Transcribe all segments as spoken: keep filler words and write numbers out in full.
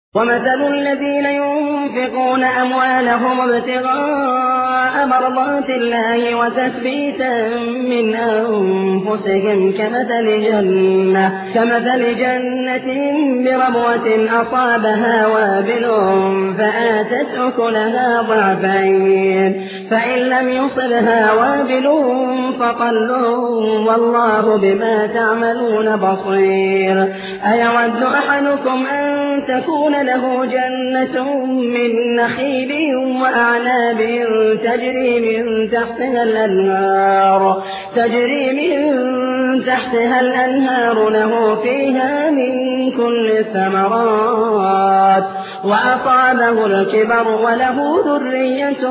ومثل الذين ينفقون أموالهم ابتغاء مرضات الله وتثبيتا من أنفسهم كمثل جنة, كمثل جنة بربوة أصابها وابل فآتت أكلها ضعفين فإن لم يصبها وابل فطل والله بما تعملون بصير. أيود أحدكم أن تكون له جنة من نخيل وأعناب تجري من تحتها الأنهار تجري من تحتها الأنهار له فيها من كل الثمرات وأصابه الكبر وله ذرية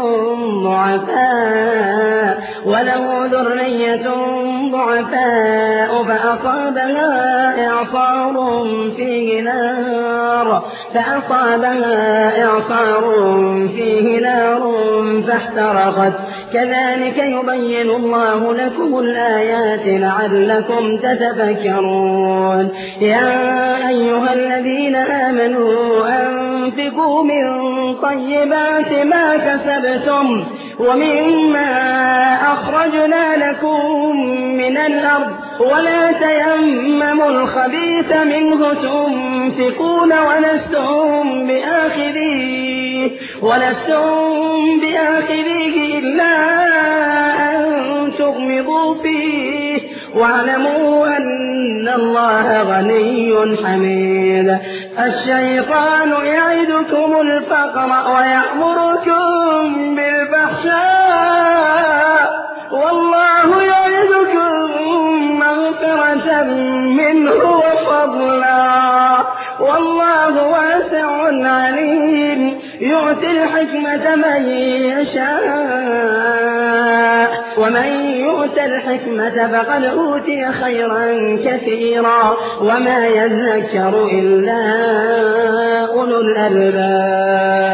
ضعفاء وله ذرية ضعفاء فأصابها إعصار فيه نار فأصابها إعصار فيه نار فاحترقت. كذلك يبين الله لكم الآيات لعلكم تتفكرون. يا أيها الذين آمنوا أنفقوا من طيبات ما كسبتم ومما أخرجنا لكم من الأرض ولا تيمموا الخبيث منه تنفقون ولستم بآخذيه ولستم بآخذيه إلا أن تغمضوا فيه واعلموا أن الله غني حميد. الشيطان يعدكم الفقر ويأمركم بالفحشاء والله يعدكم مغفرة منه وفضلا والله واسع عليم. يؤتي الحكمة من يشاء ومن يؤت الحكمة فقد أوتي خيرا كثيرا وما يذكر إلا أولو الألباب.